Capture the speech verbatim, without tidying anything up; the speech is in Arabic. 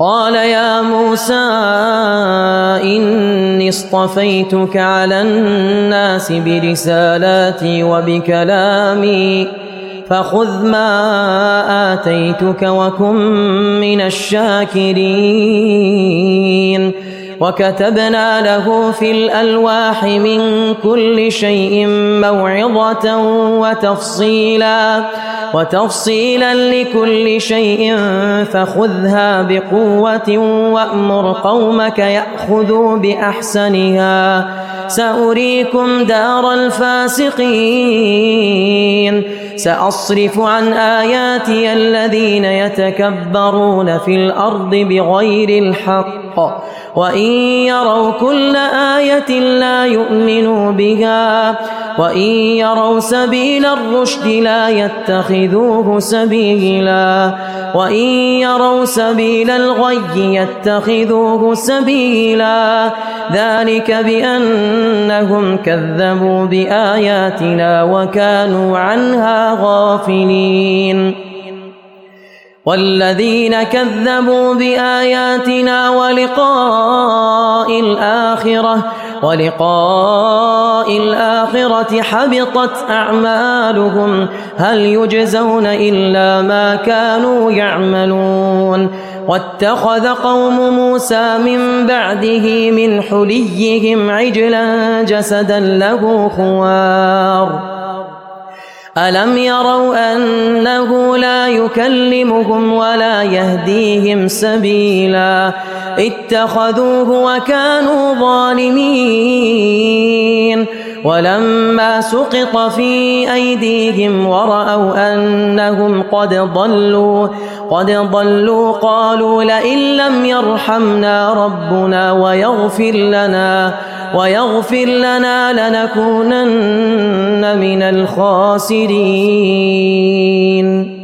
قال يا موسى إني اصطفيتك على الناس برسالاتي وبكلامي فخذ ما آتيتك وكن من الشاكرين وكتبنا له في الألواح من كل شيء موعظة وتفصيلا وتفصيلا لكل شيء فخذها بقوة وأمر قومك يأخذوا بأحسنها سأريكم دار الفاسقين سأصرف عن آياتي الذين يتكبرون في الأرض بغير الحق وإن يروا كل آية لا يؤمنوا بها وإن يروا سبيل الرشد لا يتخذوه سبيلا وإن يروا سبيل الغي يتخذوه سبيلا ذلك بأنهم كذبوا بآياتنا وكانوا عنها غافلين والذين كذبوا بآياتنا ولقاء الآخرة ولقاء الآخرة حبطت أعمالهم هل يجزون إلا ما كانوا يعملون واتخذ قوم موسى من بعده من حليهم عجلا جسدا له خوار ألم يروا أنه لا يكلمهم ولا يهديهم سبيلا اتخذوه وكانوا ظالمين ولما سقط في أيديهم ورأوا أنهم قد ضلوا قد ضلوا قالوا لئن لم يرحمنا ربنا ويغفر لنا ويغفر لنا لنكونن من الخاسرين.